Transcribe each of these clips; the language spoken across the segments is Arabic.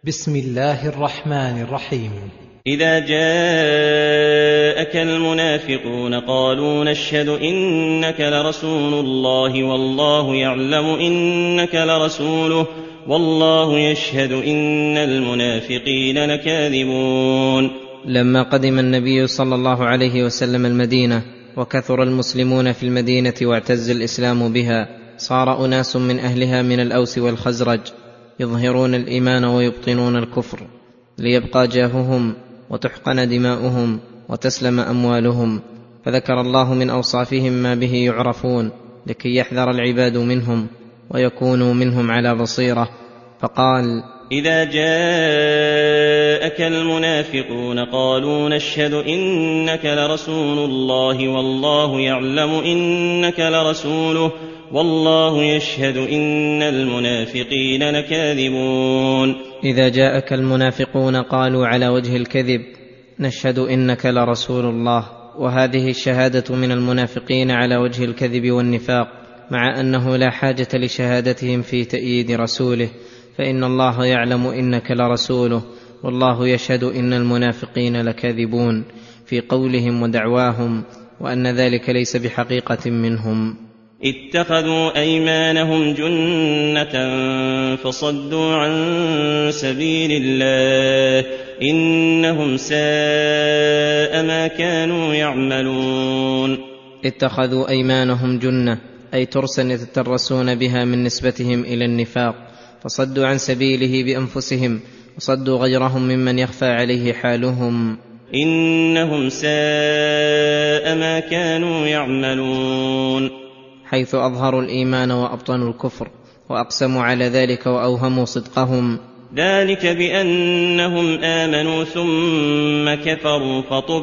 بسم الله الرحمن الرحيم. إذا جاءك المنافقون قالوا نشهد إنك لرسول الله والله يعلم إنك لرسوله والله يشهد إن المنافقين لكاذبون. لما قدم النبي صلى الله عليه وسلم المدينة وكثر المسلمون في المدينة واعتز الإسلام بها، صار أناس من أهلها من الأوس والخزرج يظهرون الإيمان ويبطنون الكفر ليبقى جاههم وتحقن دماؤهم وتسلم أموالهم، فذكر الله من أوصافهم ما به يعرفون لكي يحذر العباد منهم ويكونوا منهم على بصيرة، فقال: إذا جاءك المنافقون قالوا نشهد إنك لرسول الله والله يعلم إنك لرسوله والله يشهد إن المنافقين لكاذبون. إذا جاءك المنافقون قالوا على وجه الكذب نشهد إنك لرسول الله، وهذه الشهادة من المنافقين على وجه الكذب والنفاق، مع أنه لا حاجة لشهادتهم في تأييد رسوله، فإن الله يعلم إنك لرسوله والله يشهد إن المنافقين لكاذبون في قولهم ودعواهم، وأن ذلك ليس بحقيقة منهم. اتخذوا أيمانهم جنة فصدوا عن سبيل الله إنهم ساء ما كانوا يعملون. اتخذوا أيمانهم جنة أي ترسا يتترسون بها من نسبتهم إلى النفاق، فصدوا عن سبيله بأنفسهم وصدوا غيرهم ممن يخفى عليه حالهم. إنهم ساء ما كانوا يعملون، حيث أظهروا الإيمان وأبطنوا الكفر وأقسموا على ذلك وأوهموا صدقهم. ذلك بأنهم آمنوا ثم كفروا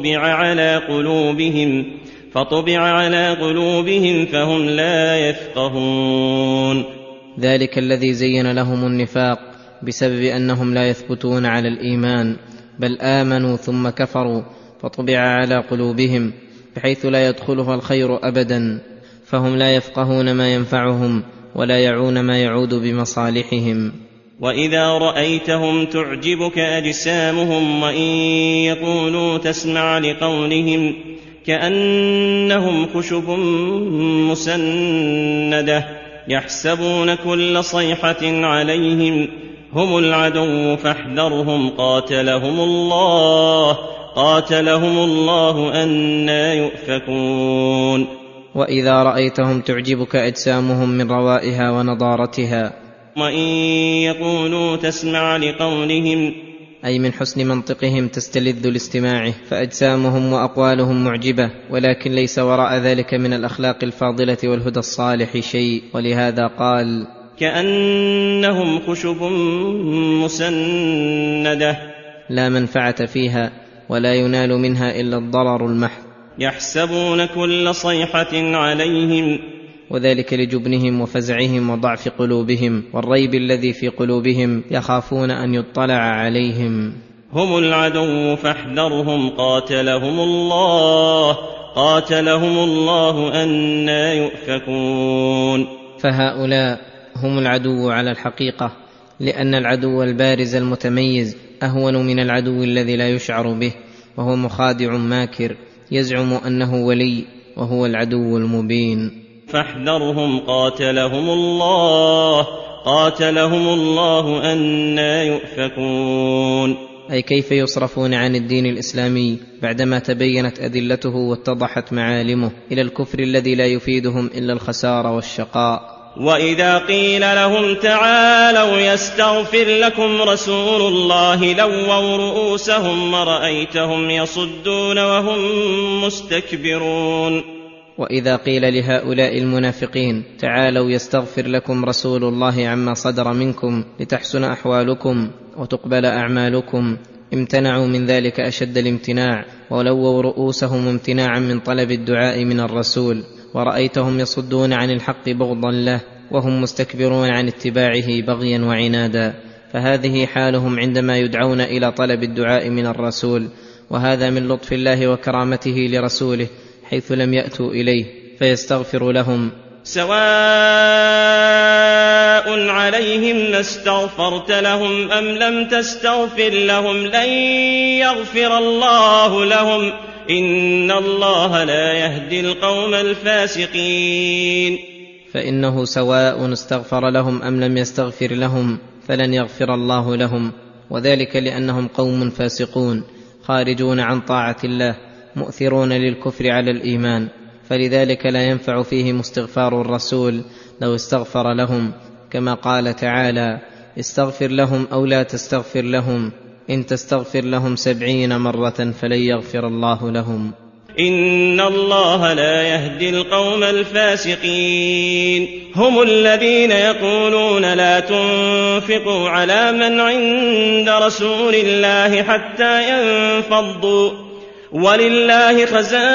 فطبع على قلوبهم فهم لا يفقهون. ذلك الذي زين لهم النفاق بسبب أنهم لا يثبتون على الإيمان، بل آمنوا ثم كفروا فطبع على قلوبهم بحيث لا يدخلها الخير أبدا، فهم لا يفقهون ما ينفعهم ولا يعون ما يعود بمصالحهم. وإذا رأيتهم تعجبك أجسامهم وإن يقولوا تسمع لقولهم كأنهم خشب مسندة يحسبون كل صيحة عليهم هم العدو فاحذرهم قاتلهم الله أنى يؤفكون. وإذا رأيتهم تعجبك أجسامهم من روائها ونضارتها، وإن يقولوا تسمع لقولهم أي من حسن منطقهم تستلذ لاستماعه، فأجسامهم وأقوالهم معجبة، ولكن ليس وراء ذلك من الأخلاق الفاضلة والهدى الصالح شيء، ولهذا قال: كأنهم خشب مسندة لا منفعة فيها ولا ينال منها إلا الضرر المحض. يحسبون كل صيحة عليهم، وذلك لجبنهم وفزعهم وضعف قلوبهم والريب الذي في قلوبهم، يخافون أن يطلع عليهم. هم العدو فاحذرهم قاتلهم الله أنى يؤفكون. فهؤلاء هم العدو على الحقيقة، لأن العدو البارز المتميز أهون من العدو الذي لا يشعر به، وهو مخادع ماكر يزعم أنه ولي وهو العدو المبين. فاحذرهم قاتلهم الله أنى يؤفكون. أي كيف يصرفون عن الدين الإسلامي بعدما تبينت أدلته واتضحت معالمه إلى الكفر الذي لا يفيدهم إلا الخسار والشقاء. وإذا قيل لهم تعالوا يستغفر لكم رسول الله لووا رؤوسهم ورأيتهم يصدون وهم مستكبرون. وإذا قيل لهؤلاء المنافقين تعالوا يستغفر لكم رسول الله عما صدر منكم لتحسن أحوالكم وتقبل أعمالكم، امتنعوا من ذلك أشد الامتناع، ولووا رؤوسهم امتناعا من طلب الدعاء من الرسول، ورأيتهم يصدون عن الحق بغضا له وهم مستكبرون عن اتباعه بغيا وعنادا. فهذه حالهم عندما يدعون إلى طلب الدعاء من الرسول، وهذا من لطف الله وكرامته لرسوله حيث لم يأتوا إليه فيستغفر لهم، سواء عليهم استغفرت لهم أم لم تستغفر لهم لن يغفر الله لهم إن الله لا يهدي القوم الفاسقين. فإنه سواء استغفر لهم أم لم يستغفر لهم فلن يغفر الله لهم، وذلك لأنهم قوم فاسقون خارجون عن طاعة الله مؤثرون للكفر على الإيمان، فلذلك لا ينفع فيهم استغفار الرسول لو استغفر لهم، كما قال تعالى: استغفر لهم أو لا تستغفر لهم إن تستغفر لهم 70 مرة فلن يغفر الله لهم. إن الله لا يهدي القوم الفاسقين. هم الذين يقولون لا تنفقوا على من عند رسول الله حتى ينفضوا ولله خزائن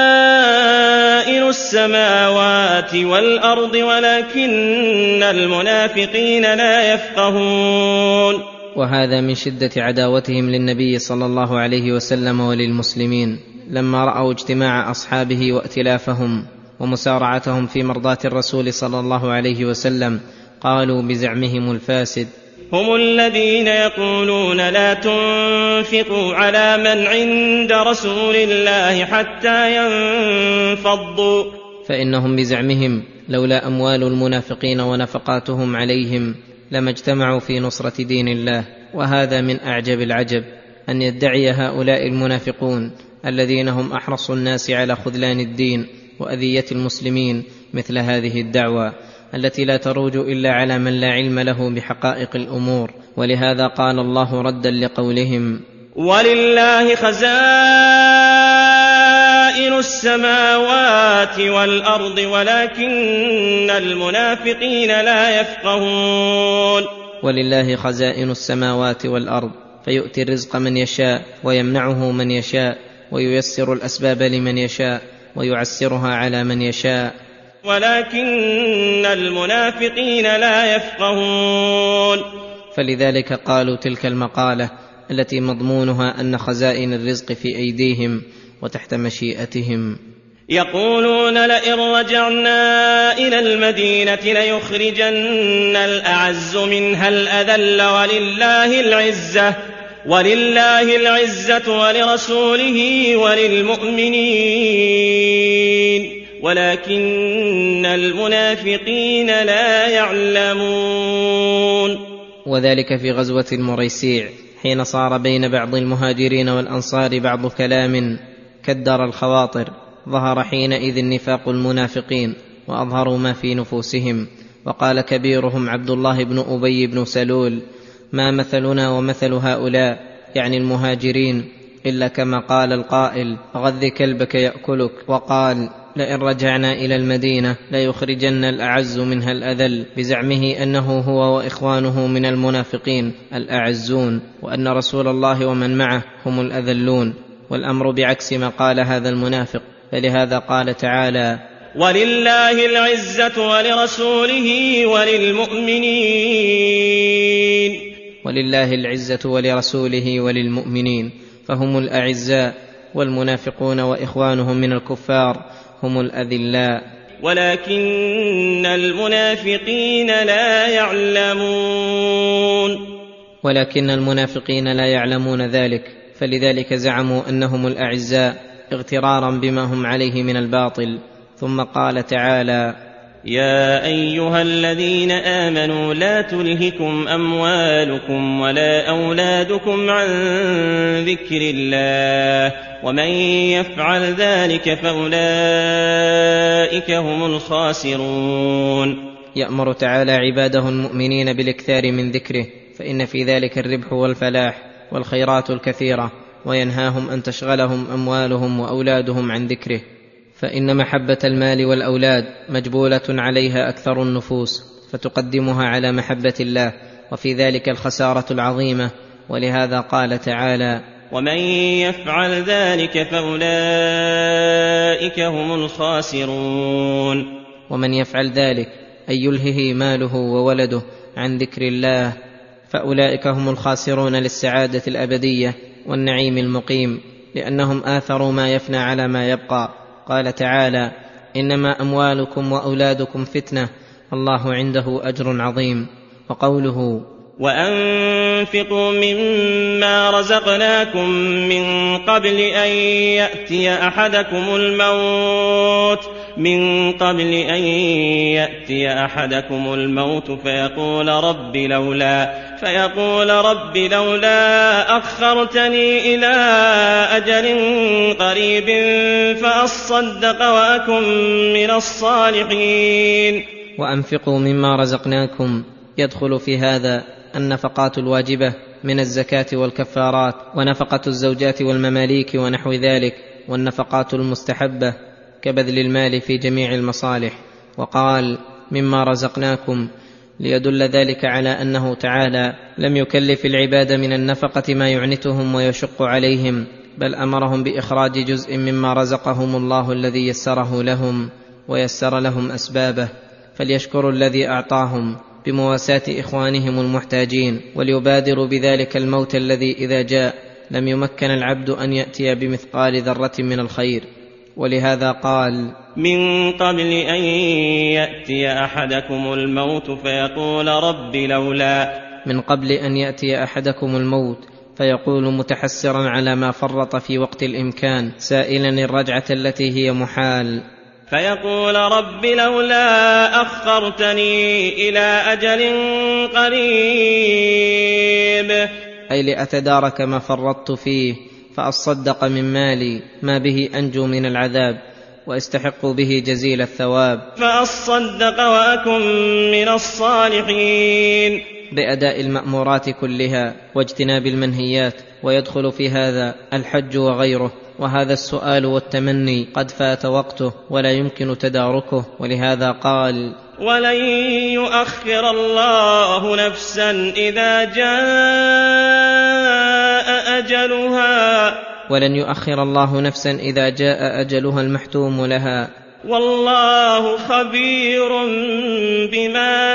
السماوات والأرض ولكن المنافقين لا يفقهون. وهذا من شدة عداوتهم للنبي صلى الله عليه وسلم وللمسلمين، لما رأوا اجتماع أصحابه وائتلافهم ومسارعتهم في مرضاة الرسول صلى الله عليه وسلم قالوا بزعمهم الفاسد: هم الذين يقولون لا تنفقوا على من عند رسول الله حتى ينفضوا. فإنهم بزعمهم لولا أموال المنافقين ونفقاتهم عليهم لما اجتمعوا في نصرة دين الله. وهذا من أعجب العجب أن يدعي هؤلاء المنافقون الذين هم أحرص الناس على خذلان الدين وأذية المسلمين مثل هذه الدعوة التي لا تروج إلا على من لا علم له بحقائق الأمور. ولهذا قال الله ردا لقولهم: ولله خزائن السماوات والأرض ولكن المنافقين لا يفقهون. ولله خزائن السماوات والأرض، فيؤتي الرزق من يشاء ويمنعه من يشاء وييسر الأسباب لمن يشاء ويعسرها على من يشاء، ولكن المنافقين لا يفقهون. فلذلك قالوا تلك المقالة التي مضمونها أن خزائن الرزق في أيديهم وتحت مشيئتهم. يقولون لئن رجعنا إلى المدينة ليخرجن الأعز منها الأذل ولله العزة ولرسوله وللمؤمنين ولكن المنافقين لا يعلمون. وذلك في غزوة المريسيع حين صار بين بعض المهاجرين والأنصار بعض كلام كدر الخواطر، ظهر حينئذ نفاق المنافقين وأظهروا ما في نفوسهم، وقال كبيرهم عبد الله بن أبي بن سلول: ما مثلنا ومثل هؤلاء، يعني المهاجرين، إلا كما قال القائل: غذ كلبك يأكلك. وقال: لئن رجعنا إلى المدينة ليخرجن الأعز منها الأذل، بزعمه أنه هو وإخوانه من المنافقين الأعزون، وأن رسول الله ومن معه هم الأذلون، والأمر بعكس ما قال هذا المنافق. فلهذا قال تعالى: ولله العزة ولرسوله وللمؤمنين. ولله العزة ولرسوله وللمؤمنين، فهم الأعزاء، والمنافقون وإخوانهم من الكفار هم الأذلاء. ولكن المنافقين لا يعلمون ذلك، فلذلك زعموا أنهم الأعزاء اغترارا بما هم عليه من الباطل. ثم قال تعالى: يا أيها الذين آمنوا لا تلهكم أموالكم ولا أولادكم عن ذكر الله ومن يفعل ذلك فأولئك هم الخاسرون. يأمر تعالى عباده المؤمنين بالاكثار من ذكره، فإن في ذلك الربح والفلاح والخيرات الكثيرة، وينهاهم أن تشغلهم أموالهم وأولادهم عن ذكره، فإن محبة المال والأولاد مجبولة عليها أكثر النفوس، فتقدمها على محبة الله، وفي ذلك الخسارة العظيمة. ولهذا قال تعالى: ومن يفعل ذلك فأولئك هم الخاسرون. ومن يفعل ذلك أي يلهه ماله وولده عن ذكر الله فأولئك هم الخاسرون للسعادة الأبدية والنعيم المقيم، لأنهم آثروا ما يفنى على ما يبقى. قال تعالى: انما اموالكم واولادكم فتنه الله عنده اجر عظيم. وقوله وأنفقوا مما رزقناكم من قبل أن يأتي أحدكم الموت فيقول رب لولا أخرتني إلى أجل قريب فأصدق وأكن من الصالحين. وأنفقوا مما رزقناكم يدخل في هذا النفقات الواجبة من الزكاة والكفارات، ونفقة الزوجات والمماليك ونحو ذلك، والنفقات المستحبة كبذل المال في جميع المصالح. وقال مما رزقناكم ليدل ذلك على أنه تعالى لم يكلف العباد من النفقة ما يعنتهم ويشق عليهم، بل أمرهم بإخراج جزء مما رزقهم الله الذي يسره لهم ويسر لهم أسبابه، فليشكروا الذي أعطاهم بمواساة إخوانهم المحتاجين، وليبادروا بذلك الموت الذي إذا جاء لم يمكن العبد أن يأتي بمثقال ذرة من الخير. ولهذا قال من قبل أن يأتي أحدكم الموت فيقول رب لولا، من قبل أن يأتي أحدكم الموت فيقول متحسرا على ما فرط في وقت الإمكان، سائلا الرجعة التي هي محال، فيقول رب لولا أخرتني إلى أجل قريب، أي لأتدارك ما فرطت فيه فأصدق من مالي ما به أنجو من العذاب وأستحق به جزيل الثواب، فأصدق وأكن من الصالحين، بأداء المأمورات كلها واجتناب المنهيات. ويدخل في هذا الحج وغيره، وهذا السؤال والتمني قد فات وقته ولا يمكن تداركه، ولهذا قال ولن يؤخر الله نفسا إذا جاء أجلها، ولن يؤخر الله نفسا إذا جاء أجلها المحتوم لها، والله خبير بما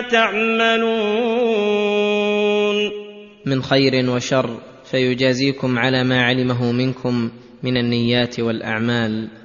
تعملون من خير وشر، فيجازيكم على ما علمه منكم من النيات والأعمال.